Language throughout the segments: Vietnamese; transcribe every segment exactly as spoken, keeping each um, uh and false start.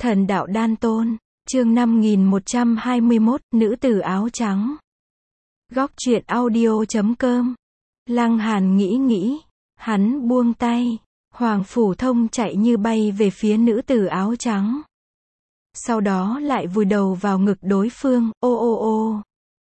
Thần đạo đan tôn, chương năm nghìn một trăm hai mươi mốt, nữ tử áo trắng. Góc truyện audio chấm com. Lăng Hàn nghĩ nghĩ, hắn buông tay, Hoàng Phủ Thông chạy như bay về phía nữ tử áo trắng. Sau đó lại vùi đầu vào ngực đối phương, ô ô ô.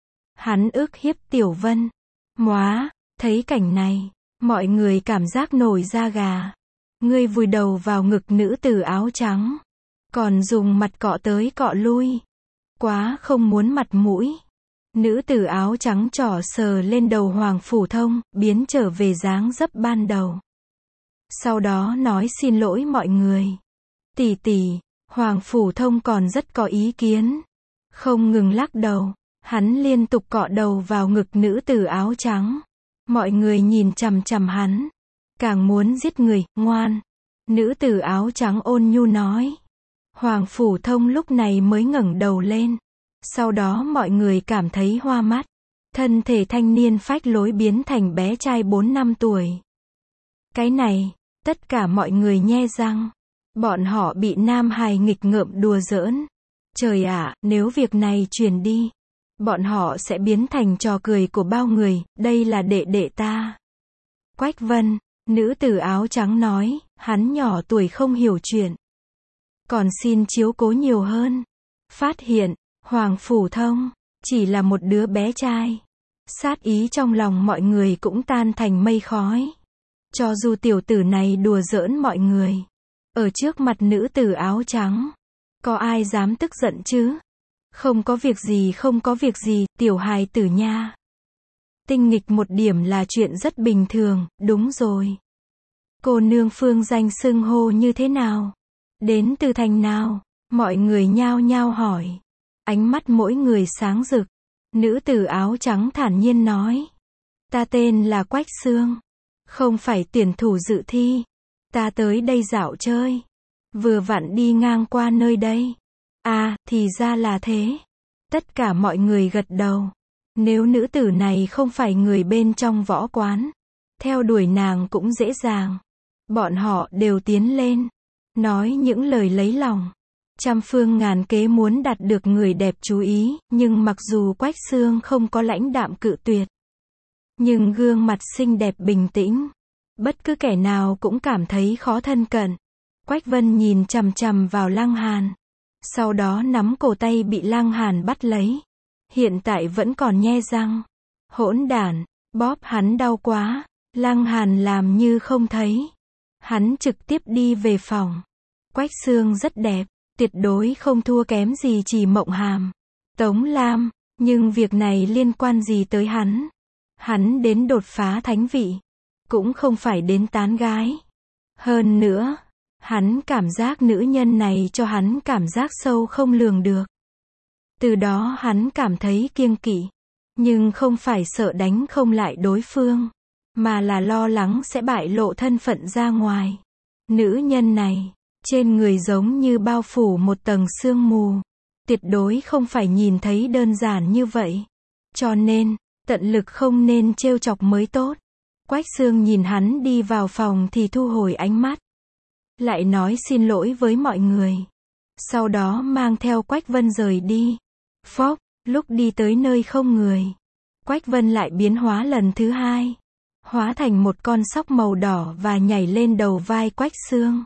Hắn ức hiếp Tiểu Vân. Móa, thấy cảnh này, mọi người cảm giác nổi da gà. Ngươi vùi đầu vào ngực nữ tử áo trắng, còn dùng mặt cọ tới cọ lui. Quá không muốn mặt mũi. Nữ tử áo trắng trỏ sờ lên đầu Hoàng Phủ Thông, biến trở về dáng dấp ban đầu. Sau đó nói xin lỗi mọi người. Tỷ tỷ, Hoàng Phủ Thông còn rất có ý kiến. Không ngừng lắc đầu, hắn liên tục cọ đầu vào ngực nữ tử áo trắng. Mọi người nhìn chằm chằm hắn, càng muốn giết người, ngoan. Nữ tử áo trắng ôn nhu nói. Hoàng Phủ Thông lúc này mới ngẩng đầu lên. Sau đó mọi người cảm thấy hoa mắt. Thân thể thanh niên phách lối biến thành bé trai bốn năm tuổi. Cái này, tất cả mọi người nhe răng. Bọn họ bị nam hài nghịch ngợm đùa giỡn. Trời ạ, nếu việc này truyền đi, bọn họ sẽ biến thành trò cười của bao người. Đây là đệ đệ ta. Quách Vân, nữ tử áo trắng nói, hắn nhỏ tuổi không hiểu chuyện, còn xin chiếu cố nhiều hơn. Phát hiện, Hoàng Phủ Thông chỉ là một đứa bé trai. Sát ý trong lòng mọi người cũng tan thành mây khói. Cho dù tiểu tử này đùa giỡn mọi người, ở trước mặt nữ tử áo trắng, có ai dám tức giận chứ? Không có việc gì, không có việc gì, tiểu hài tử nha. Tinh nghịch một điểm là chuyện rất bình thường, đúng rồi. Cô nương phương danh xưng hô như thế nào? Đến từ thành nào? Mọi người nhao nhao hỏi. Ánh mắt mỗi người sáng rực. Nữ tử áo trắng thản nhiên nói. Ta tên là Quách Sương. Không phải tuyển thủ dự thi. Ta tới đây dạo chơi. Vừa vặn đi ngang qua nơi đây. À, thì ra là thế. Tất cả mọi người gật đầu. Nếu nữ tử này không phải người bên trong võ quán, theo đuổi nàng cũng dễ dàng. Bọn họ đều tiến lên, nói những lời lấy lòng. Trăm phương ngàn kế muốn đạt được người đẹp chú ý, nhưng mặc dù Quách Sương không có lãnh đạm cự tuyệt, nhưng gương mặt xinh đẹp bình tĩnh, bất cứ kẻ nào cũng cảm thấy khó thân cận. Quách Vân nhìn chằm chằm vào Lăng Hàn, sau đó nắm cổ tay bị Lăng Hàn bắt lấy. Hiện tại vẫn còn nhe răng. Hỗn đản, bóp hắn đau quá. Lăng Hàn làm như không thấy. Hắn trực tiếp đi về phòng. Quách Sương rất đẹp, tuyệt đối không thua kém gì Trì Mộng Hàm, Tống Lam, nhưng việc này liên quan gì tới hắn? Hắn đến đột phá thánh vị, cũng không phải đến tán gái. Hơn nữa, hắn cảm giác nữ nhân này cho hắn cảm giác sâu không lường được. Từ đó hắn cảm thấy kiêng kỵ, nhưng không phải sợ đánh không lại đối phương, mà là lo lắng sẽ bại lộ thân phận ra ngoài. Nữ nhân này, trên người giống như bao phủ một tầng sương mù, tuyệt đối không phải nhìn thấy đơn giản như vậy. Cho nên, tận lực không nên trêu chọc mới tốt. Quách Sương nhìn hắn đi vào phòng thì thu hồi ánh mắt, lại nói xin lỗi với mọi người. Sau đó mang theo Quách Vân rời đi. Phốc, lúc đi tới nơi không người, Quách Vân lại biến hóa lần thứ hai, hóa thành một con sóc màu đỏ và nhảy lên đầu vai Quách Sương.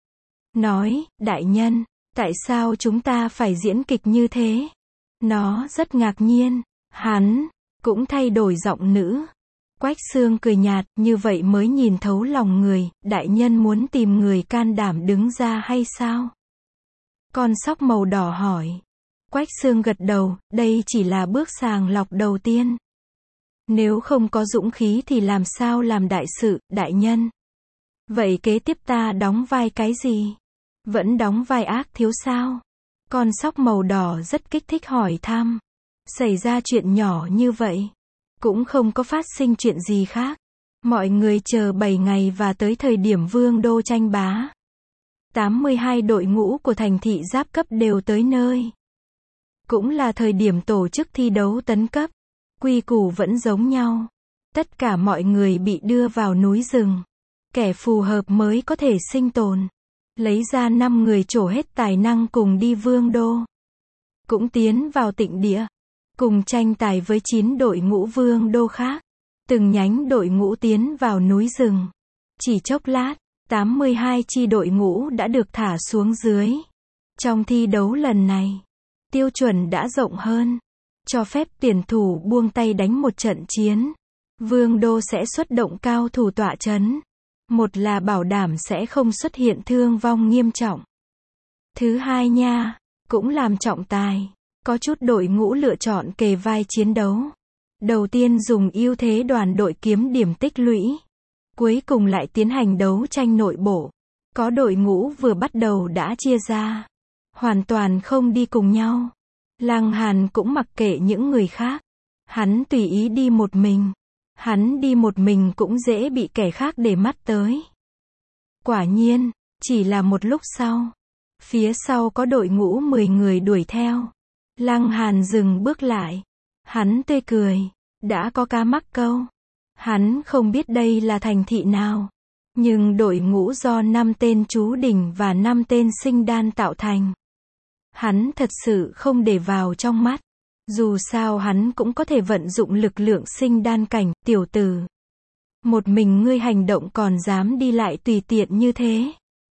Nói, đại nhân, tại sao chúng ta phải diễn kịch như thế? Nó rất ngạc nhiên. Hắn cũng thay đổi giọng nữ. Quách Sương cười nhạt, như vậy mới nhìn thấu lòng người. Đại nhân muốn tìm người can đảm đứng ra hay sao? Con sóc màu đỏ hỏi. Quách Sương gật đầu, đây chỉ là bước sàng lọc đầu tiên. Nếu không có dũng khí thì làm sao làm đại sự, đại nhân? Vậy kế tiếp ta đóng vai cái gì? Vẫn đóng vai ác thiếu sao? Con sóc màu đỏ rất kích thích hỏi thăm. Xảy ra chuyện nhỏ như vậy, cũng không có phát sinh chuyện gì khác. Mọi người chờ bảy ngày và tới thời điểm vương đô tranh bá. tám mươi hai đội ngũ của thành thị giáp cấp đều tới nơi. Cũng là thời điểm tổ chức thi đấu tấn cấp. Quy củ vẫn giống nhau. Tất cả mọi người bị đưa vào núi rừng. Kẻ phù hợp mới có thể sinh tồn. lấy ra năm người trổ hết tài năng cùng đi vương đô. Cũng tiến vào Tịnh Địa, cùng tranh tài với chín đội ngũ vương đô khác. Từng nhánh đội ngũ tiến vào núi rừng. Chỉ chốc lát, tám mươi hai chi đội ngũ đã được thả xuống dưới. Trong thi đấu lần này, tiêu chuẩn đã rộng hơn, cho phép tuyển thủ buông tay đánh một trận chiến. Vương đô sẽ xuất động cao thủ tọa chấn. Một là bảo đảm sẽ không xuất hiện thương vong nghiêm trọng. Thứ hai nha, cũng làm trọng tài. Có chút đội ngũ lựa chọn kề vai chiến đấu. Đầu tiên dùng ưu thế đoàn đội kiếm điểm tích lũy. Cuối cùng lại tiến hành đấu tranh nội bộ. Có đội ngũ vừa bắt đầu đã chia ra. Hoàn toàn không đi cùng nhau. Lăng Hàn cũng mặc kệ những người khác. Hắn tùy ý đi một mình. Hắn đi một mình cũng dễ bị kẻ khác để mắt tới. Quả nhiên, chỉ là một lúc sau. Phía sau có đội ngũ mười người đuổi theo. Lăng Hàn dừng bước lại. Hắn tươi cười. Đã có cá mắc câu. Hắn không biết đây là thành thị nào. Nhưng đội ngũ do năm tên chú đỉnh và năm tên sinh đan tạo thành. Hắn thật sự không để vào trong mắt. Dù sao hắn cũng có thể vận dụng lực lượng sinh đan cảnh, tiểu tử. Một mình ngươi hành động còn dám đi lại tùy tiện như thế.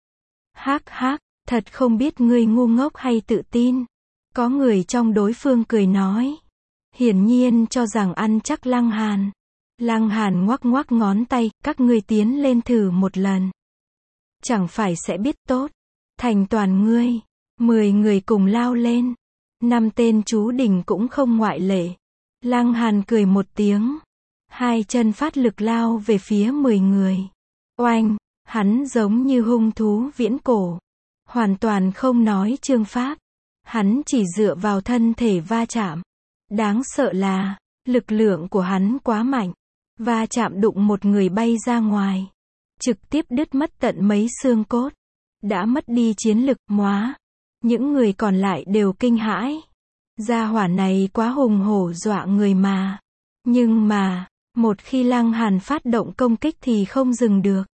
Hắc hắc, thật không biết ngươi ngu ngốc hay tự tin. Có người trong đối phương cười nói. Hiển nhiên cho rằng ăn chắc Lăng Hàn. Lăng Hàn ngoắc ngoắc ngón tay, các ngươi tiến lên thử một lần. Chẳng phải sẽ biết tốt. Thành toàn ngươi. Mười người cùng lao lên. Năm tên chú đỉnh cũng không ngoại lệ. Lăng Hàn cười một tiếng. Hai chân phát lực lao về phía mười người. Oanh, hắn giống như hung thú viễn cổ. Hoàn toàn không nói chương pháp. Hắn chỉ dựa vào thân thể va chạm. Đáng sợ là, lực lượng của hắn quá mạnh. Va chạm đụng một người bay ra ngoài. Trực tiếp đứt mất tận mấy xương cốt. Đã mất đi chiến lực, móa. Những người còn lại đều kinh hãi. Gia hỏa này quá hùng hổ dọa người mà. Nhưng mà, một khi Lăng Hàn phát động công kích thì không dừng được.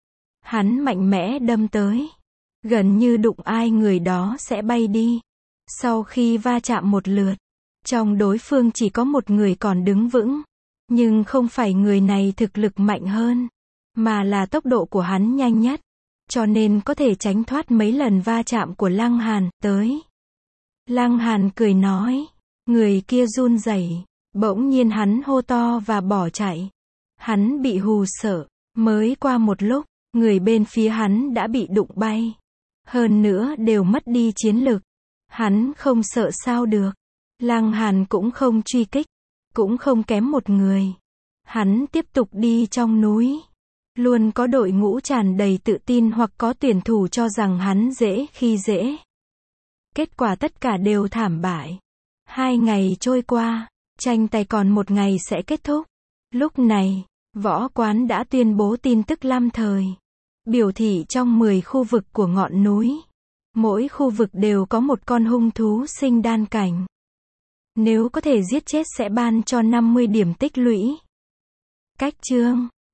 Hắn mạnh mẽ đâm tới. Gần như đụng ai người đó sẽ bay đi. Sau khi va chạm một lượt, trong đối phương chỉ có một người còn đứng vững. Nhưng không phải người này thực lực mạnh hơn, mà là tốc độ của hắn nhanh nhất. Cho nên có thể tránh thoát mấy lần va chạm của Lăng Hàn, tới. Lăng Hàn cười nói. Người kia run rẩy, bỗng nhiên hắn hô to và bỏ chạy. Hắn bị hù sợ, mới qua một lúc, người bên phía hắn đã bị đụng bay. Hơn nữa đều mất đi chiến lực. Hắn không sợ sao được. Lăng Hàn cũng không truy kích, cũng không kém một người. Hắn tiếp tục đi trong núi. Luôn có đội ngũ tràn đầy tự tin hoặc có tuyển thủ cho rằng hắn dễ khi dễ. Kết quả tất cả đều thảm bại. Hai ngày trôi qua, tranh tài còn một ngày sẽ kết thúc. Lúc này, võ quán đã tuyên bố tin tức lâm thời. Biểu thị trong mười khu vực của ngọn núi. Mỗi khu vực đều có một con hung thú sinh đan cảnh. Nếu có thể giết chết sẽ ban cho năm mươi điểm tích lũy. Cách chương